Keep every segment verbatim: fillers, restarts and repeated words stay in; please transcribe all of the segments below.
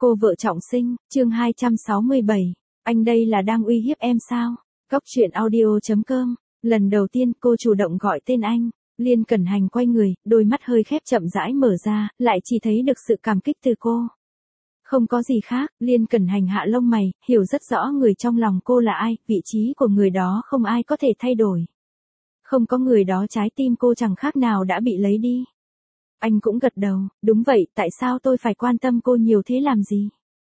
Cô vợ trọng sinh, chương hai trăm sáu mươi bảy. Anh đây là đang uy hiếp em sao? Cóc truyện audio chấm com. Lần đầu tiên cô chủ động gọi tên anh. Liên Cẩn Hành quay người, đôi mắt hơi khép chậm rãi mở ra, lại chỉ thấy được sự cảm kích từ cô. Không có gì khác, Liên Cẩn Hành hạ lông mày, hiểu rất rõ người trong lòng cô là ai, vị trí của người đó không ai có thể thay đổi. Không có người đó trái tim cô chẳng khác nào đã bị lấy đi. Anh cũng gật đầu, đúng vậy, tại sao tôi phải quan tâm cô nhiều thế làm gì?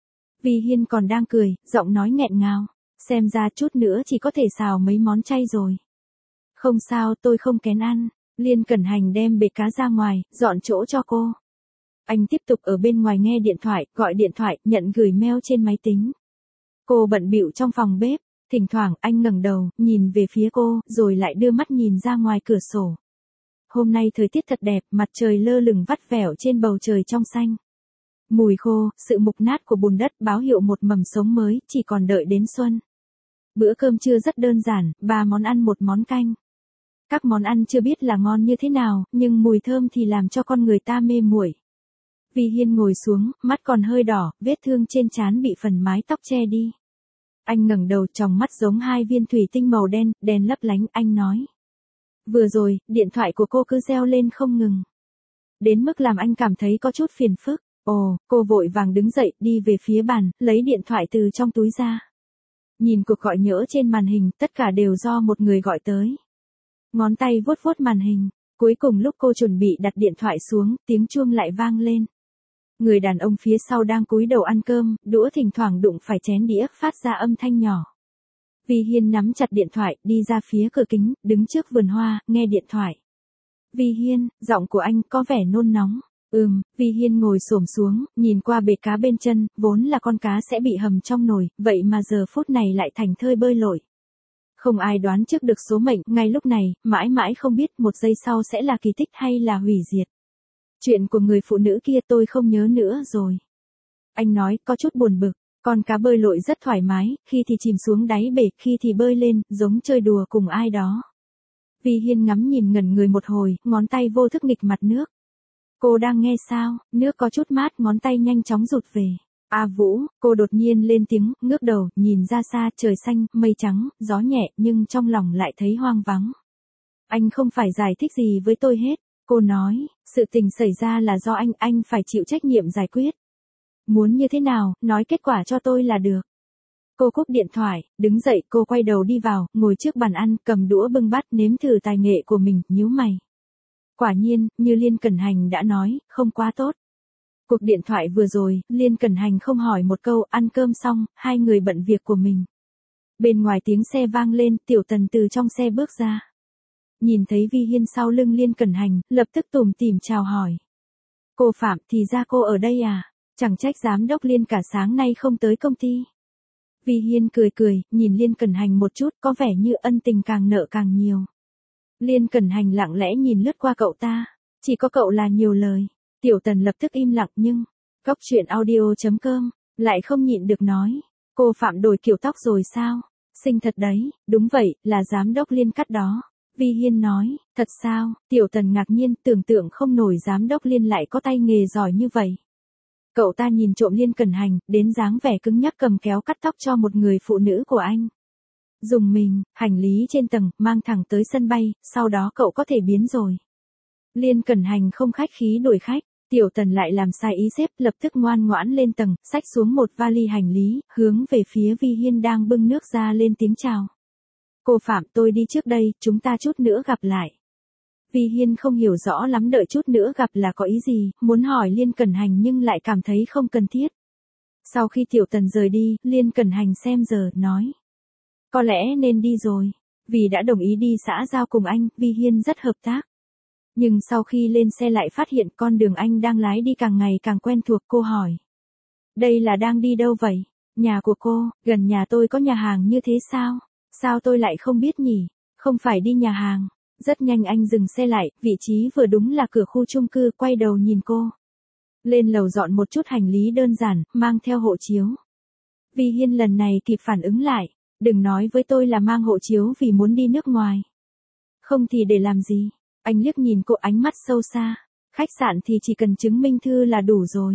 Vi Hiên còn đang cười, giọng nói nghẹn ngào, xem ra chút nữa chỉ có thể xào mấy món chay rồi. Không sao, tôi không kén ăn. Liên Cẩn Hành đem bể cá ra ngoài, dọn chỗ cho cô. Anh tiếp tục ở bên ngoài nghe điện thoại, gọi điện thoại, nhận gửi mail trên máy tính. Cô bận bịu trong phòng bếp, thỉnh thoảng anh ngẩng đầu, nhìn về phía cô, rồi lại đưa mắt nhìn ra ngoài cửa sổ. Hôm nay thời tiết thật đẹp, mặt trời lơ lửng vắt vẻo trên bầu trời trong xanh. Mùi khô, sự mục nát của bùn đất báo hiệu một mầm sống mới, chỉ còn đợi đến xuân. Bữa cơm trưa rất đơn giản, ba món ăn một món canh. Các món ăn chưa biết là ngon như thế nào, nhưng mùi thơm thì làm cho con người ta mê muội. Vi Hiên ngồi xuống, mắt còn hơi đỏ, vết thương trên trán bị phần mái tóc che đi. Anh ngẩng đầu, tròng mắt giống hai viên thủy tinh màu đen, đèn lấp lánh, anh nói. Vừa rồi, điện thoại của cô cứ reo lên không ngừng. Đến mức làm anh cảm thấy có chút phiền phức. Ồ, cô vội vàng đứng dậy, đi về phía bàn, lấy điện thoại từ trong túi ra. Nhìn cuộc gọi nhỡ trên màn hình, tất cả đều do một người gọi tới. Ngón tay vuốt vuốt màn hình, cuối cùng lúc cô chuẩn bị đặt điện thoại xuống, tiếng chuông lại vang lên. Người đàn ông phía sau đang cúi đầu ăn cơm, đũa thỉnh thoảng đụng phải chén đĩa, phát ra âm thanh nhỏ. Vi Hiên nắm chặt điện thoại, đi ra phía cửa kính, đứng trước vườn hoa, nghe điện thoại. Vi Hiên, giọng của anh có vẻ nôn nóng. Ừm, Vi Hiên ngồi xổm xuống, nhìn qua bể cá bên chân, vốn là con cá sẽ bị hầm trong nồi, vậy mà giờ phút này lại thành thơi bơi lội. Không ai đoán trước được số mệnh, ngay lúc này, mãi mãi không biết một giây sau sẽ là kỳ tích hay là hủy diệt. Chuyện của người phụ nữ kia tôi không nhớ nữa rồi. Anh nói, có chút buồn bực. Con cá bơi lội rất thoải mái, khi thì chìm xuống đáy bể, khi thì bơi lên, giống chơi đùa cùng ai đó. Vi Hiên ngắm nhìn ngẩn người một hồi, ngón tay vô thức nghịch mặt nước. Cô đang nghe sao? Nước có chút mát, ngón tay nhanh chóng rụt về. A Vũ, cô đột nhiên lên tiếng, ngước đầu, nhìn ra xa, trời xanh, mây trắng, gió nhẹ, nhưng trong lòng lại thấy hoang vắng. Anh không phải giải thích gì với tôi hết. Cô nói, sự tình xảy ra là do anh, anh phải chịu trách nhiệm giải quyết. Muốn như thế nào, nói kết quả cho tôi là được. Cô cúp điện thoại, đứng dậy, cô quay đầu đi vào, ngồi trước bàn ăn, cầm đũa bưng bát, nếm thử tài nghệ của mình, nhíu mày. Quả nhiên, như Liên Cẩn Hành đã nói, không quá tốt. Cuộc điện thoại vừa rồi, Liên Cẩn Hành không hỏi một câu, ăn cơm xong, hai người bận việc của mình. Bên ngoài tiếng xe vang lên, Tiểu Tần từ trong xe bước ra. Nhìn thấy Vi Hiên sau lưng Liên Cẩn Hành, lập tức tủm tỉm chào hỏi. Cô Phạm, thì ra cô ở đây à? Chẳng trách giám đốc Liên cả sáng nay không tới công ty. Vi Hiên cười cười, nhìn Liên Cẩn Hành một chút, có vẻ như ân tình càng nợ càng nhiều. Liên Cẩn Hành lặng lẽ nhìn lướt qua cậu ta, chỉ có cậu là nhiều lời. Tiểu Tần lập tức im lặng nhưng, cóc truyện audio chấm com, lại không nhịn được nói. Cô Phạm đổi kiểu tóc rồi sao? Xinh thật đấy, đúng vậy, là giám đốc Liên cắt đó. Vi Hiên nói, thật sao? Tiểu Tần ngạc nhiên, tưởng tượng không nổi giám đốc Liên lại có tay nghề giỏi như vậy. Cậu ta nhìn trộm Liên Cẩn Hành, đến dáng vẻ cứng nhắc cầm kéo cắt tóc cho một người phụ nữ của anh. Dùng mình, hành lý trên tầng, mang thẳng tới sân bay, sau đó cậu có thể biến rồi. Liên Cẩn Hành không khách khí đuổi khách, Tiểu Tần lại làm sai ý xếp, lập tức ngoan ngoãn lên tầng, xách xuống một vali hành lý, hướng về phía Vi Hiên đang bưng nước ra lên tiếng chào. Cô Phạm, tôi đi trước đây, chúng ta chút nữa gặp lại. Vi Hiên không hiểu rõ lắm đợi chút nữa gặp là có ý gì, muốn hỏi Liên Cẩn Hành nhưng lại cảm thấy không cần thiết. Sau khi Tiểu Tần rời đi, Liên Cẩn Hành xem giờ, nói. Có lẽ nên đi rồi. Vì đã đồng ý đi xã giao cùng anh, Vi Hiên rất hợp tác. Nhưng sau khi lên xe lại phát hiện con đường anh đang lái đi càng ngày càng quen thuộc, cô hỏi. Đây là đang đi đâu vậy? Nhà của cô, gần nhà tôi có nhà hàng như thế sao? Sao tôi lại không biết nhỉ? Không phải đi nhà hàng. Rất nhanh anh dừng xe lại, vị trí vừa đúng là cửa khu chung cư, quay đầu nhìn cô. Lên lầu dọn một chút hành lý đơn giản, mang theo hộ chiếu. Vi Hiên lần này kịp phản ứng lại. Đừng nói với tôi là mang hộ chiếu vì muốn đi nước ngoài. Không thì để làm gì? Anh liếc nhìn cô ánh mắt sâu xa. Khách sạn thì chỉ cần chứng minh thư là đủ rồi.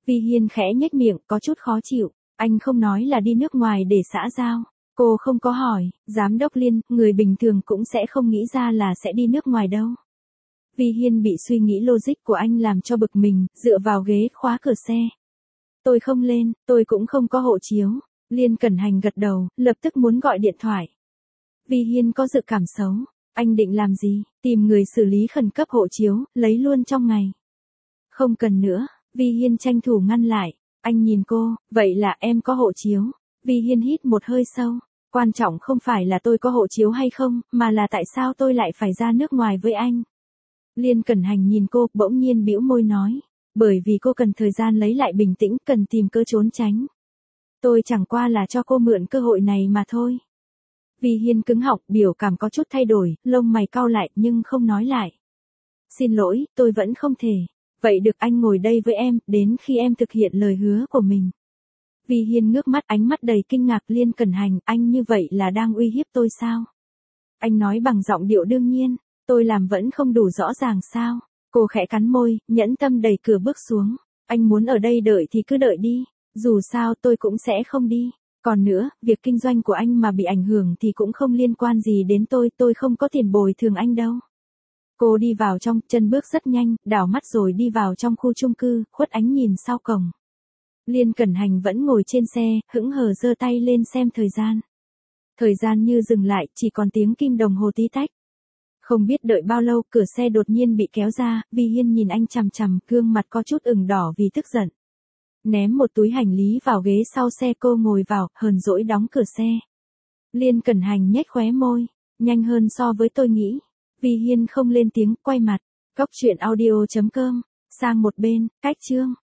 Vi Hiên khẽ nhếch miệng, có chút khó chịu. Anh không nói là đi nước ngoài để xã giao. Cô không có hỏi, giám đốc Liên, người bình thường cũng sẽ không nghĩ ra là sẽ đi nước ngoài đâu. Vi Hiên bị suy nghĩ logic của anh làm cho bực mình, dựa vào ghế khóa cửa xe. Tôi không lên, tôi cũng không có hộ chiếu. Liên Cẩn Hành gật đầu, lập tức muốn gọi điện thoại. Vi Hiên có dự cảm xấu. Anh định làm gì? Tìm người xử lý khẩn cấp hộ chiếu, lấy luôn trong ngày. Không cần nữa, Vi Hiên tranh thủ ngăn lại. Anh nhìn cô, vậy là em có hộ chiếu. Vi Hiên hít một hơi sâu. Quan trọng không phải là tôi có hộ chiếu hay không, mà là tại sao tôi lại phải ra nước ngoài với anh. Liên Cẩn Hành nhìn cô, bỗng nhiên bĩu môi nói. Bởi vì cô cần thời gian lấy lại bình tĩnh, cần tìm cơ trốn tránh. Tôi chẳng qua là cho cô mượn cơ hội này mà thôi. Vi Hiên cứng họng, biểu cảm có chút thay đổi, lông mày cau lại nhưng không nói lại. Xin lỗi, tôi vẫn không thể. Vậy được, anh ngồi đây với em, đến khi em thực hiện lời hứa của mình. Vi Hiên ngước mắt, ánh mắt đầy kinh ngạc. Liên Cẩn Hành, anh như vậy là đang uy hiếp tôi sao? Anh nói bằng giọng điệu đương nhiên, tôi làm vẫn không đủ rõ ràng sao? Cô khẽ cắn môi, nhẫn tâm đẩy cửa bước xuống. Anh muốn ở đây đợi thì cứ đợi đi, dù sao tôi cũng sẽ không đi. Còn nữa, việc kinh doanh của anh mà bị ảnh hưởng thì cũng không liên quan gì đến tôi, tôi không có tiền bồi thường anh đâu. Cô đi vào trong, chân bước rất nhanh, đảo mắt rồi đi vào trong khu chung cư, khuất ánh nhìn sau cổng. Liên Cẩn Hành vẫn ngồi trên xe, hững hờ giơ tay lên xem thời gian. Thời gian như dừng lại, chỉ còn tiếng kim đồng hồ tí tách. Không biết đợi bao lâu, cửa xe đột nhiên bị kéo ra, Vi Hiên nhìn anh chằm chằm, gương mặt có chút ửng đỏ vì tức giận. Ném một túi hành lý vào ghế sau xe, cô ngồi vào, hờn dỗi đóng cửa xe. Liên Cẩn Hành nhếch khóe môi, nhanh hơn so với tôi nghĩ. Vi Hiên không lên tiếng, quay mặt. Cốc truyện audio chấm com, sang một bên, cách chương.